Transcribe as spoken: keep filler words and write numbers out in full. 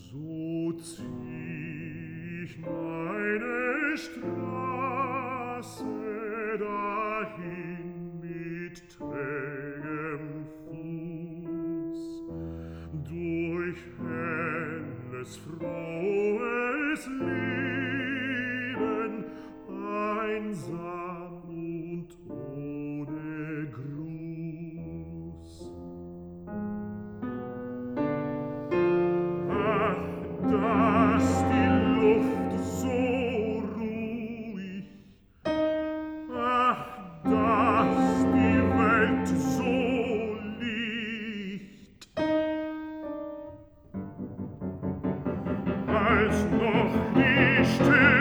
So zieh ich meine Straße dahin mit trägem Fuß, durch helles, frohes Leben, einsam und ohne Gruß. Ach, dass die Luft so ruhig, ach, dass die Welt so licht, als noch die Stille